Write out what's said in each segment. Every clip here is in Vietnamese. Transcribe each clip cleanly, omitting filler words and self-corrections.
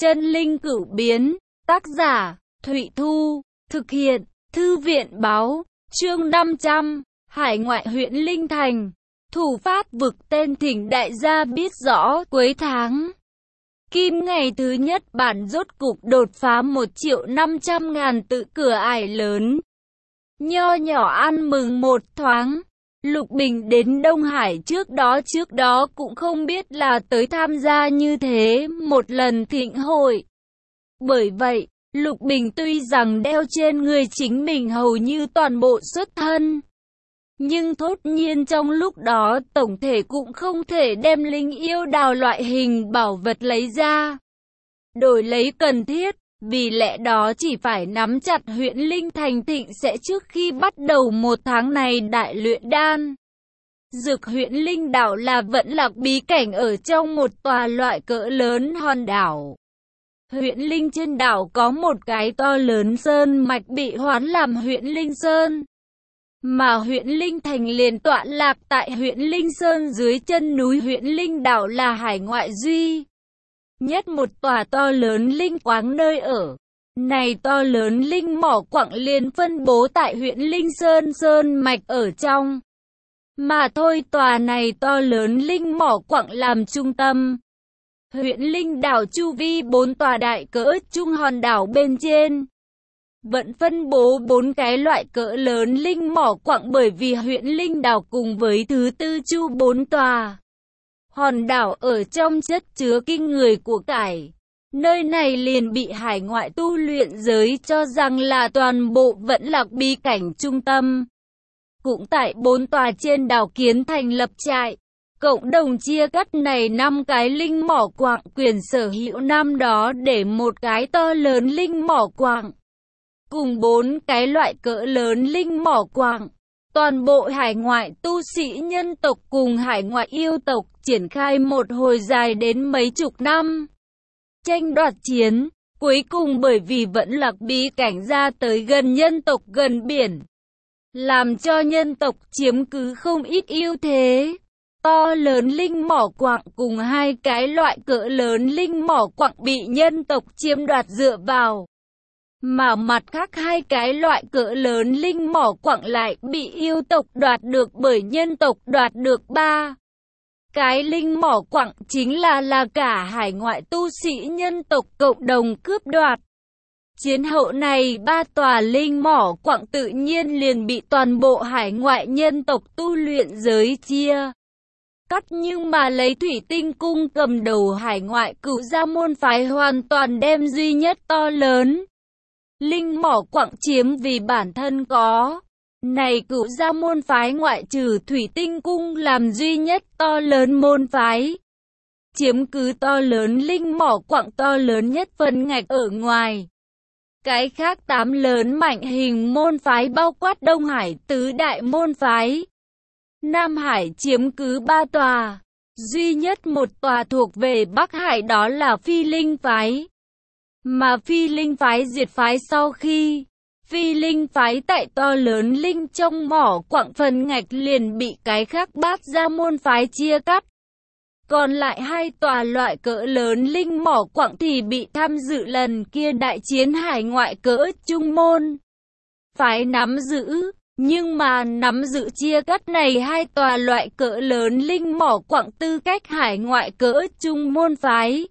Chân linh cửu biến, tác giả, Thụy Thu, thực hiện, Thư viện báo, chương 500, hải ngoại huyện Linh Thành, thủ phát vực tên thỉnh đại gia biết rõ, cuối tháng. Kim ngày thứ nhất bản rốt cục đột phá 1.500.000 tự cửa ải lớn. Nho nhỏ ăn mừng một thoáng. Lục Bình đến Đông Hải trước đó cũng không biết là tới tham gia như thế một lần thịnh hội. Bởi vậy, Lục Bình tuy rằng đeo trên người chính mình hầu như toàn bộ xuất thân, nhưng thốt nhiên trong lúc đó tổng thể cũng không thể đem linh yêu đào loại hình bảo vật lấy ra. Đổi lấy cần thiết, vì lẽ đó chỉ phải nắm chặt huyện Linh Thành thịnh sẽ trước khi bắt đầu một tháng này đại luyện đan. Dược huyện Linh đảo là vẫn lạc bí cảnh ở trong một tòa loại cỡ lớn hòn đảo. Huyện Linh trên đảo có một cái to lớn sơn mạch bị hoán làm huyện Linh Sơn. Mà huyện Linh Thành liền tọa lạc tại huyện Linh Sơn dưới chân núi huyện Linh đảo là hải ngoại duy nhất một tòa to lớn linh quáng nơi ở. Này to lớn linh mỏ quặng liền phân bố tại huyện Linh Sơn sơn mạch ở trong. Mà thôi tòa này to lớn linh mỏ quặng làm trung tâm. Huyện Linh đảo chu vi 4 tòa đại cỡ trung hòn đảo bên trên. Vẫn phân bố 4 cái loại cỡ lớn linh mỏ quặng bởi vì huyện Linh đảo cùng với thứ tư chu 4 tòa hòn đảo ở trong chất chứa kinh người của cải. Nơi này liền bị hải ngoại tu luyện giới cho rằng là toàn bộ vẫn lạc bí cảnh trung tâm. Cũng tại 4 tòa trên đảo kiến thành lập trại. Cộng đồng chia cắt này 5 cái linh mỏ quặng quyền sở hữu năm đó để một cái to lớn linh mỏ quặng. Cùng 4 cái loại cỡ lớn linh mỏ quặng. Toàn bộ hải ngoại tu sĩ nhân tộc cùng hải ngoại yêu tộc triển khai một hồi dài đến mấy chục năm. Tranh đoạt chiến, cuối cùng bởi vì vẫn lạc bí cảnh ra tới gần nhân tộc gần biển. Làm cho nhân tộc chiếm cứ không ít ưu thế. To lớn linh mỏ quặng cùng 2 cái loại cỡ lớn linh mỏ quặng bị nhân tộc chiếm đoạt dựa vào. Mà mặt khác 2 cái loại cỡ lớn linh mỏ quặng lại bị yêu tộc đoạt được bởi nhân tộc đoạt được 3. Cái linh mỏ quặng chính là cả hải ngoại tu sĩ nhân tộc cộng đồng cướp đoạt. Chiến hậu này 3 tòa linh mỏ quặng tự nhiên liền bị toàn bộ hải ngoại nhân tộc tu luyện giới chia cắt, nhưng mà lấy Thủy Tinh Cung cầm đầu hải ngoại Cửu Gia môn phái hoàn toàn đem duy nhất to lớn linh mỏ quặng chiếm vì bản thân có. Này Cửu Gia môn phái ngoại trừ Thủy Tinh Cung làm duy nhất to lớn môn phái, chiếm cứ to lớn linh mỏ quặng to lớn nhất phần ngạch ở ngoài. Cái khác 8 lớn mạnh hình môn phái bao quát Đông Hải tứ đại môn phái. Nam Hải chiếm cứ 3 tòa, duy nhất một tòa thuộc về Bắc Hải đó là Phi Linh phái. Mà Phi Linh phái diệt phái sau khi Phi Linh phái tại to lớn linh trong mỏ quặng phần ngạch liền bị cái khác Bát Gia môn phái chia cắt. Còn lại 2 tòa loại cỡ lớn linh mỏ quặng thì bị tham dự lần kia đại chiến hải ngoại cỡ trung môn phái nắm giữ. Nhưng mà nắm giữ chia cắt này 2 tòa loại cỡ lớn linh mỏ quặng tư cách hải ngoại cỡ trung môn phái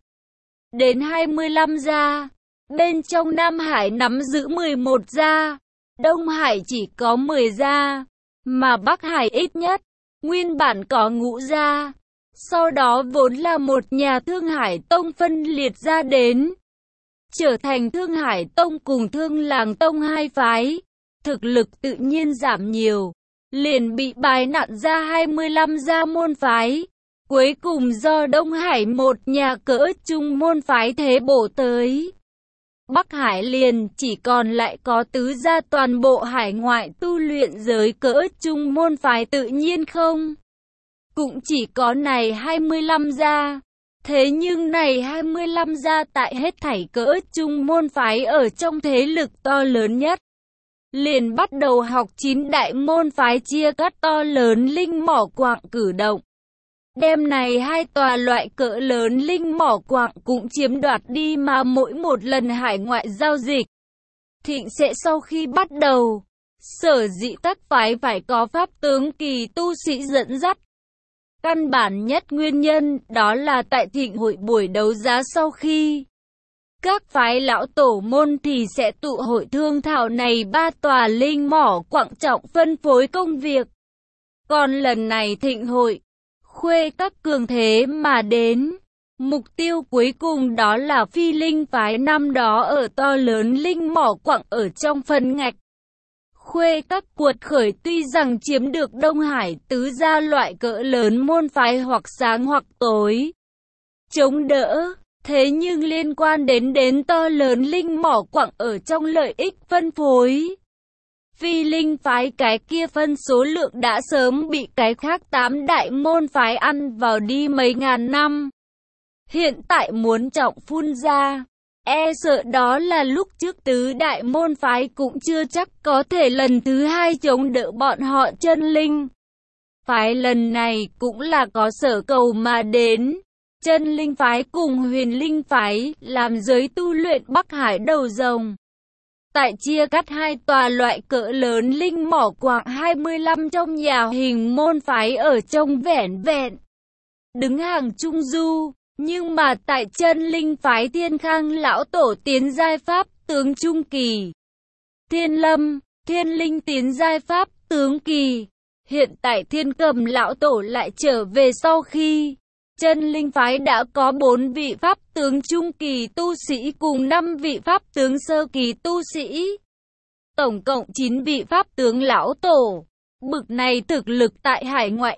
đến 25 gia. Bên trong Nam Hải nắm giữ 11 gia, Đông Hải chỉ có 10 gia, mà Bắc Hải ít nhất, nguyên bản có ngũ gia. Sau đó vốn là một nhà Thương Hải Tông phân liệt ra đến, trở thành Thương Hải Tông cùng Thương Làng Tông 2 phái. Thực lực tự nhiên giảm nhiều, liền bị bài nặn ra 25 gia môn phái. Cuối cùng do Đông Hải một nhà cỡ trung môn phái thế bổ tới. Bắc Hải liền chỉ còn lại có tứ gia, toàn bộ hải ngoại tu luyện giới cỡ trung môn phái tự nhiên không. Cũng chỉ có này 25 gia. Thế nhưng này 25 gia tại hết thảy cỡ trung môn phái ở trong thế lực to lớn nhất. Liền bắt đầu học 9 đại môn phái chia cắt to lớn linh mỏ quặng cử động. Đêm này hai tòa loại cỡ lớn linh mỏ quặng cũng chiếm đoạt đi mà mỗi một lần hải ngoại giao dịch thịnh sẽ sau khi bắt đầu. Sở dĩ các phái phải có pháp tướng kỳ tu sĩ dẫn dắt. Căn bản nhất nguyên nhân đó là tại thịnh hội buổi đấu giá sau khi các phái lão tổ môn thì sẽ tụ hội thương thảo này ba tòa linh mỏ quặng trọng phân phối công việc. Còn lần này thịnh hội khuê các cường thế mà đến. Mục tiêu cuối cùng đó là phi linh phái năm đó ở to lớn linh mỏ quặng ở trong phần ngạch. Khuê các cuột khởi tuy rằng chiếm được Đông Hải tứ gia loại cỡ lớn môn phái hoặc sáng hoặc tối chống đỡ, thế nhưng liên quan đến to lớn linh mỏ quặng ở trong lợi ích phân phối. Phi linh phái cái kia phân số lượng đã sớm bị cái khác 8 đại môn phái ăn vào đi mấy ngàn năm. Hiện tại muốn trọng phun ra, e sợ đó là lúc trước tứ đại môn phái cũng chưa chắc có thể lần thứ hai chống đỡ bọn họ chân linh. Phái lần này cũng là có sở cầu mà đến. Chân linh phái cùng huyền linh phái làm giới tu luyện Bắc Hải đầu rồng. Tại chia cắt hai tòa loại cỡ lớn linh mỏ quặng 25 trong nhà hình môn phái ở trong vẻn vẹn đứng hàng trung du. Nhưng mà tại chân linh phái Thiên Khang lão tổ tiến giai pháp tướng trung kỳ, Thiên Lâm, Thiên Linh tiến giai pháp tướng kỳ. Hiện tại Thiên Cầm lão tổ lại trở về sau khi chân linh phái đã có 4 vị pháp tướng trung kỳ tu sĩ cùng 5 vị pháp tướng sơ kỳ tu sĩ. Tổng cộng 9 vị pháp tướng lão tổ. Bực này thực lực tại hải ngoại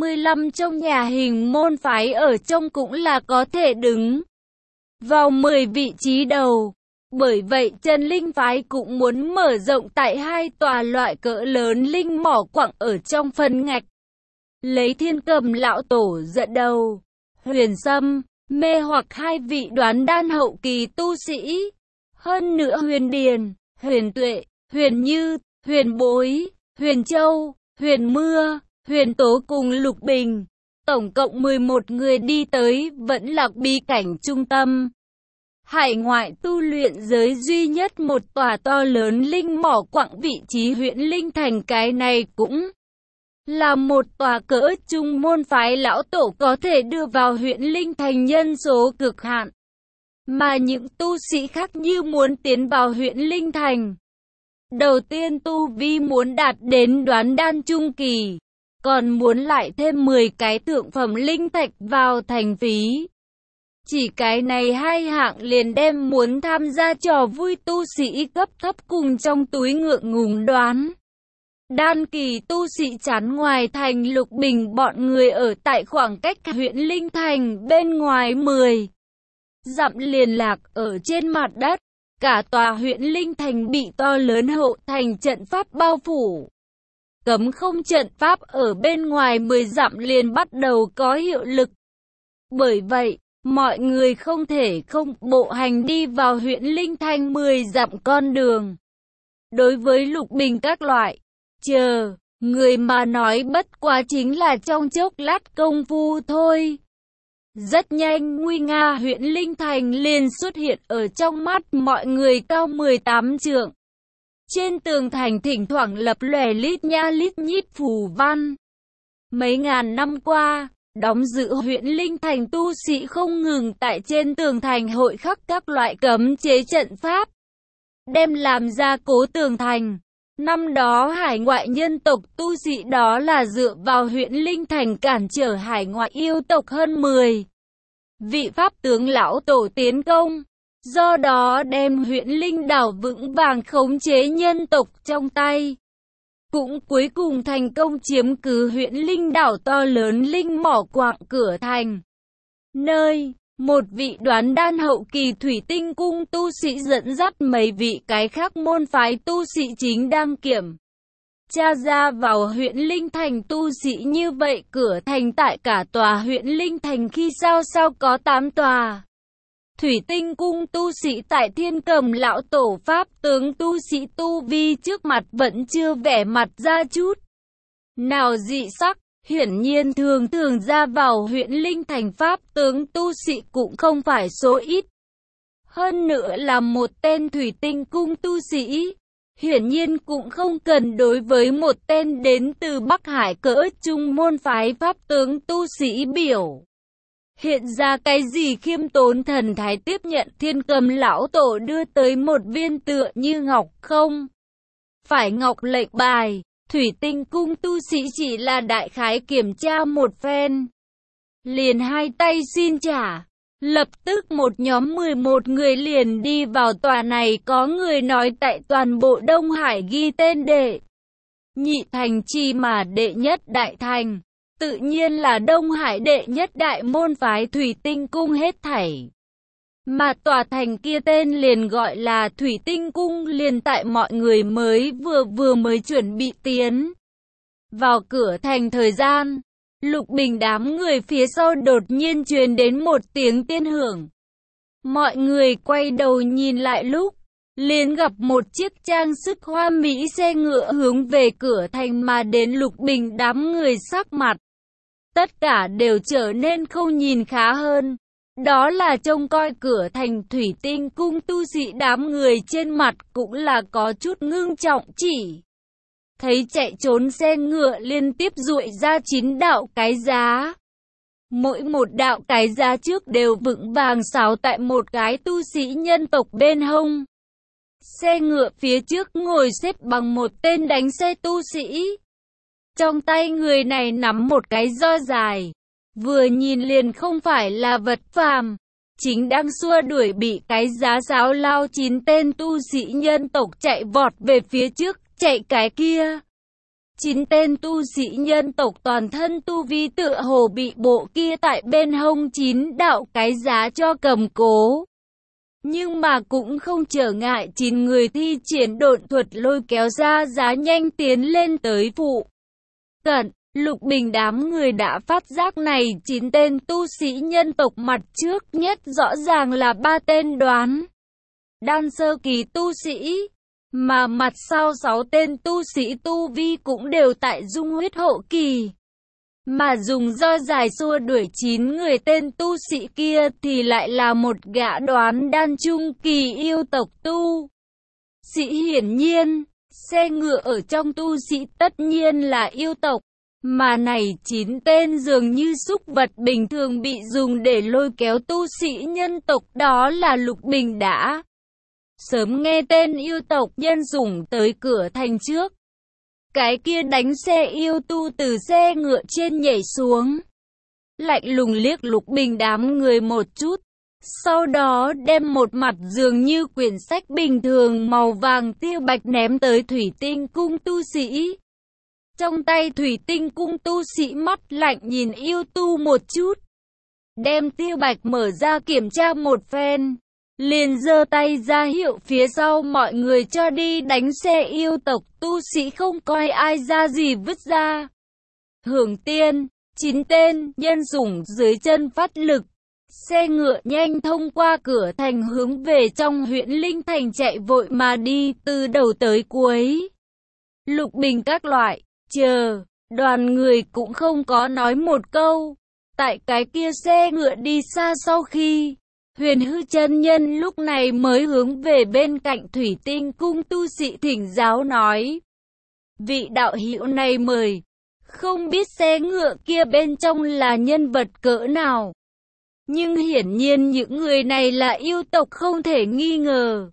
25 trong nhà hình môn phái ở trong cũng là có thể đứng vào 10 vị trí đầu. Bởi vậy chân linh phái cũng muốn mở rộng tại hai tòa loại cỡ lớn linh mỏ quặng ở trong phần ngạch. Lấy Thiên Cầm lão tổ dẫn đầu, Huyền Sâm, mê hoặc hai vị đoán đan hậu kỳ tu sĩ. Hơn nữa Huyền Điền, Huyền Tuệ, Huyền Như, Huyền Bối, Huyền Châu, Huyền Mưa, Huyền Tố cùng Lục Bình. Tổng cộng 11 người đi tới vẫn lạc bí cảnh trung tâm. Hải ngoại tu luyện giới duy nhất một tòa to lớn linh mỏ quặng vị trí huyện Linh Thành, cái này cũng là một tòa cỡ trung môn phái lão tổ có thể đưa vào huyện Linh Thành nhân số cực hạn. Mà những tu sĩ khác như muốn tiến vào huyện Linh Thành, đầu tiên tu vi muốn đạt đến đoán đan trung kỳ, còn muốn lại thêm 10 cái thượng phẩm linh thạch vào thành phí. Chỉ cái này hai hạng liền đem muốn tham gia trò vui tu sĩ cấp thấp cùng trong túi ngượng ngùng đoán đan kỳ tu sĩ chán ngoài thành. Lục Bình bọn người ở tại khoảng cách huyện Linh Thành bên ngoài 10 dặm liền lạc ở trên mặt đất. Cả tòa huyện Linh Thành bị to lớn hậu thành trận pháp bao phủ. Cấm không trận pháp ở bên ngoài 10 dặm liền bắt đầu có hiệu lực. Bởi vậy, mọi người không thể không bộ hành đi vào huyện Linh Thành 10 dặm con đường. Đối với Lục Bình các loại người mà nói bất quá chính là trong chốc lát công phu thôi. Rất nhanh nguy nga huyện Linh Thành liền xuất hiện ở trong mắt mọi người, cao 18 trượng. Trên tường thành thỉnh thoảng lập lòe lít nha lít nhít phù văn. Mấy ngàn năm qua, đóng giữ huyện Linh Thành tu sĩ không ngừng tại trên tường thành hội khắc các loại cấm chế trận pháp, đem làm ra cố tường thành. Năm đó hải ngoại nhân tộc tu sĩ đó là dựa vào huyện Linh Thành cản trở hải ngoại yêu tộc hơn 10 vị pháp tướng lão tổ tiến công. Do đó đem huyện Linh đảo vững vàng khống chế nhân tộc trong tay. Cũng cuối cùng thành công chiếm cứ huyện Linh đảo to lớn linh mỏ quặng cửa thành. Nơi một vị đoán đan hậu kỳ thủy tinh cung tu sĩ dẫn dắt mấy vị cái khác môn phái tu sĩ chính đang kiểm tra ra vào huyện Linh Thành. Tu sĩ như vậy cửa thành tại cả tòa huyện Linh Thành khi sao có 8 tòa. Thủy tinh cung tu sĩ tại Thiên Cầm lão tổ pháp tướng tu sĩ tu vi trước mặt vẫn chưa vẻ mặt ra chút nào dị sắc. Hiển nhiên thường thường ra vào huyện Linh Thành pháp tướng tu sĩ cũng không phải số ít. Hơn nữa là một tên thủy tinh cung tu sĩ. Hiển nhiên cũng không cần đối với một tên đến từ Bắc Hải cỡ trung môn phái pháp tướng tu sĩ biểu hiện ra cái gì khiêm tốn thần thái tiếp nhận Thiên Cầm lão tổ đưa tới một viên tựa như ngọc không phải ngọc lệnh bài. Thủy tinh cung tu sĩ chỉ là đại khái kiểm tra một phen, liền hai tay xin trả. Lập tức một nhóm 11 người liền đi vào tòa này, có người nói tại toàn bộ Đông Hải ghi tên đệ nhị thành chi mà đệ nhất đại thành, tự nhiên là Đông Hải đệ nhất đại môn phái Thủy tinh cung hết thảy. Mà tòa thành kia tên liền gọi là Thủy tinh cung. Liền tại mọi người vừa mới chuẩn bị tiến vào cửa thành thời gian, Lục Bình đám người phía sau đột nhiên truyền đến một tiếng tiên hưởng. Mọi người quay đầu nhìn lại lúc, liền gặp một chiếc trang sức hoa mỹ xe ngựa hướng về cửa thành mà đến. Lục Bình đám người sắc mặt tất cả đều trở nên không nhìn khá hơn. Đó là trông coi cửa thành Thủy tinh cung tu sĩ, đám người trên mặt cũng là có chút ngưng trọng, chỉ thấy chạy trốn xe ngựa liên tiếp duỗi ra 9 đạo cái giá. Mỗi một đạo cái giá trước đều vững vàng sáo tại một cái tu sĩ nhân tộc bên hông. Xe ngựa phía trước ngồi xếp bằng một tên đánh xe tu sĩ. Trong tay người này nắm một cái roi dài, vừa nhìn liền không phải là vật phàm, chính đang xua đuổi bị cái giá sáo lao 9 tên tu sĩ nhân tộc chạy vọt về phía trước. Chạy cái kia 9 tên tu sĩ nhân tộc toàn thân tu vi tựa hồ bị bộ kia tại bên hông 9 đạo cái giá cho cầm cố. Nhưng mà cũng không trở ngại 9 người thi triển độn thuật lôi kéo ra giá nhanh tiến lên tới phụ cận. Lục Bình đám người đã phát giác này 9 tên tu sĩ nhân tộc mặt trước nhất rõ ràng là 3 tên đoán đan sơ kỳ tu sĩ, mà mặt sau 6 tên tu sĩ tu vi cũng đều tại dung huyết hậu kỳ. Mà dùng roi dài xua đuổi 9 người tên tu sĩ kia thì lại là một gã đoán đan trung kỳ yêu tộc tu sĩ. Hiển nhiên, xe ngựa ở trong tu sĩ tất nhiên là yêu tộc. Mà này 9 tên dường như súc vật bình thường bị dùng để lôi kéo tu sĩ nhân tộc, đó là Lục Bình đã sớm nghe tên yêu tộc nhân dùng tới cửa thành trước. Cái kia đánh xe yêu tu từ xe ngựa trên nhảy xuống, lạnh lùng liếc Lục Bình đám người một chút, sau đó đem một mặt dường như quyển sách bình thường màu vàng tiêu bạch ném tới Thủy tinh cung tu sĩ. Trong tay Thủy tinh cung tu sĩ mắt lạnh nhìn yêu tu một chút, đem tiêu bạch mở ra kiểm tra một phen, liền giơ tay ra hiệu phía sau mọi người cho đi đánh xe yêu tộc. Tu sĩ không coi ai ra gì vứt ra hưởng tiên. 9 tên nhân dùng dưới chân phát lực, xe ngựa nhanh thông qua cửa thành hướng về trong huyện Linh Thành chạy vội mà đi từ đầu tới cuối. Lục Bình các loại chờ, đoàn người cũng không có nói một câu. Tại cái kia xe ngựa đi xa sau khi, Huyền Hư chân nhân lúc này mới hướng về bên cạnh Thủy tinh cung tu sĩ thỉnh giáo nói: vị đạo hữu này mời, không biết xe ngựa kia bên trong là nhân vật cỡ nào. Nhưng hiển nhiên những người này là yêu tộc không thể nghi ngờ.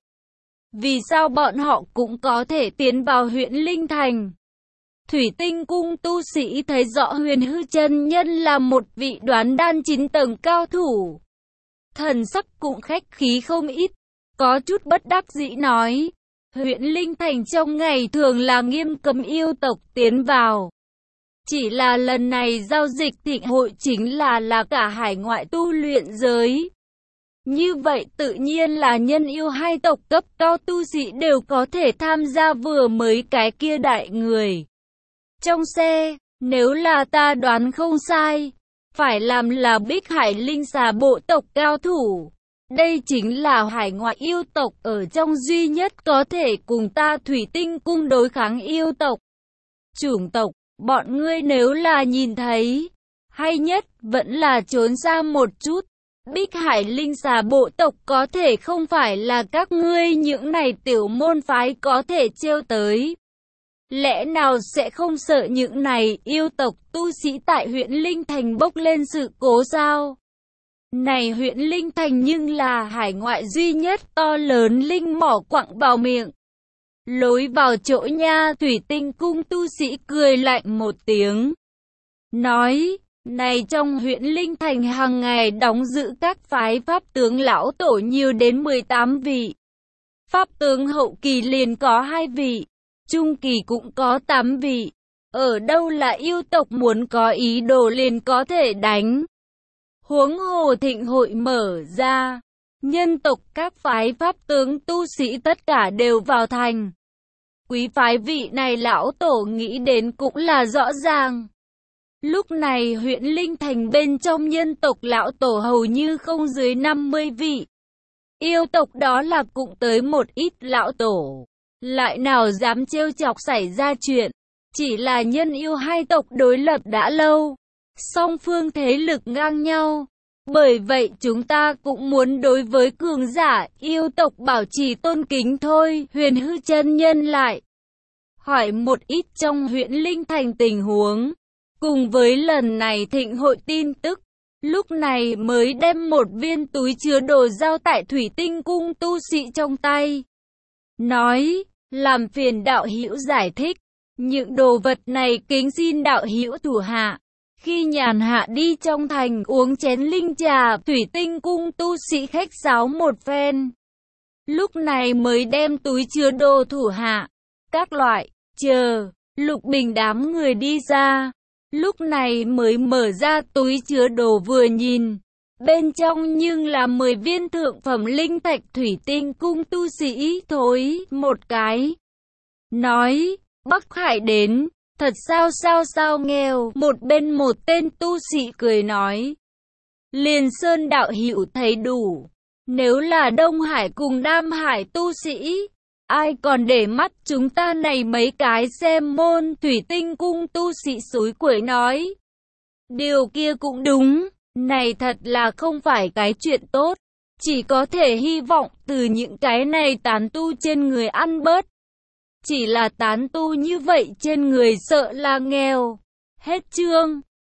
Vì sao bọn họ cũng có thể tiến vào huyện Linh Thành? Thủy tinh cung tu sĩ thấy rõ Huyền Hư chân nhân là một vị đoán đan 9 tầng cao thủ, thần sắc cũng khách khí không ít, có chút bất đắc dĩ nói: huyện Linh Thành trong ngày thường là nghiêm cấm yêu tộc tiến vào. Chỉ là lần này giao dịch thịnh hội chính là cả hải ngoại tu luyện giới. Như vậy tự nhiên là nhân yêu hai tộc cấp cao tu sĩ đều có thể tham gia, vừa mới cái kia đại người trong xe, nếu là ta đoán không sai, phải làm là Bích Hải Linh Xà bộ tộc cao thủ. Đây chính là hải ngoại yêu tộc ở trong duy nhất có thể cùng ta Thủy tinh cung đối kháng yêu tộc. Chủng tộc Bọn ngươi nếu là nhìn thấy, hay nhất vẫn là trốn xa một chút. Bích Hải Linh Xà bộ tộc có thể không phải là các ngươi những này tiểu môn phái có thể trêu tới. Lẽ nào sẽ không sợ những này yêu tộc tu sĩ tại huyện Linh Thành bốc lên sự cố sao? Này huyện Linh Thành nhưng là hải ngoại duy nhất to lớn linh mỏ quặng vào miệng. Lối vào chỗ nha, Thủy Tinh cung tu sĩ cười lạnh một tiếng. Nói, này trong huyện Linh Thành hàng ngày đóng giữ các phái pháp tướng lão tổ nhiều đến 18 vị. Pháp tướng hậu kỳ liền có 2 vị, trung kỳ cũng có 8 vị. Ở đâu là yêu tộc muốn có ý đồ liền có thể đánh. Huống hồ thịnh hội mở ra, nhân tộc các phái pháp tướng tu sĩ tất cả đều vào thành. Quý phái vị này lão tổ nghĩ đến cũng là rõ ràng. Lúc này huyện Linh Thành bên trong nhân tộc lão tổ hầu như không dưới 50 vị. Yêu tộc đó là cũng tới một ít lão tổ. Lại nào dám trêu chọc xảy ra chuyện. Chỉ là nhân yêu hai tộc đối lập đã lâu. Song phương thế lực ngang nhau. Bởi vậy chúng ta cũng muốn đối với cường giả yêu tộc bảo trì tôn kính thôi. Huyền Hư chân nhân lại hỏi một ít trong huyện Linh Thành tình huống. Cùng với lần này thịnh hội tin tức, lúc này mới đem một viên túi chứa đồ giao tại Thủy Tinh cung tu sĩ trong tay. Nói, làm phiền đạo hữu giải thích, những đồ vật này kính xin đạo hữu thủ hạ. Khi nhàn hạ đi trong thành uống chén linh trà, Thủy Tinh cung tu sĩ khách sáo một phen. Lúc này mới đem túi chứa đồ thủ hạ, các loại, chờ, Lục Bình đám người đi ra. Lúc này mới mở ra túi chứa đồ vừa nhìn. Bên trong nhưng là 10 viên thượng phẩm linh thạch. Thủy Tinh cung tu sĩ thối một cái. Nói, Bắc Hải đến, thật sao nghèo. Một bên một tên tu sĩ cười nói. Liền Sơn đạo hữu thấy đủ. Nếu là Đông Hải cùng Nam Hải tu sĩ, ai còn để mắt chúng ta này mấy cái xem môn. Thủy Tinh cung tu sĩ xúi quẩy nói. Điều kia cũng đúng, này thật là không phải cái chuyện tốt. Chỉ có thể hy vọng từ những cái này tán tu trên người ăn bớt. Chỉ là tán tu như vậy trên người sợ là nghèo. Hết chương.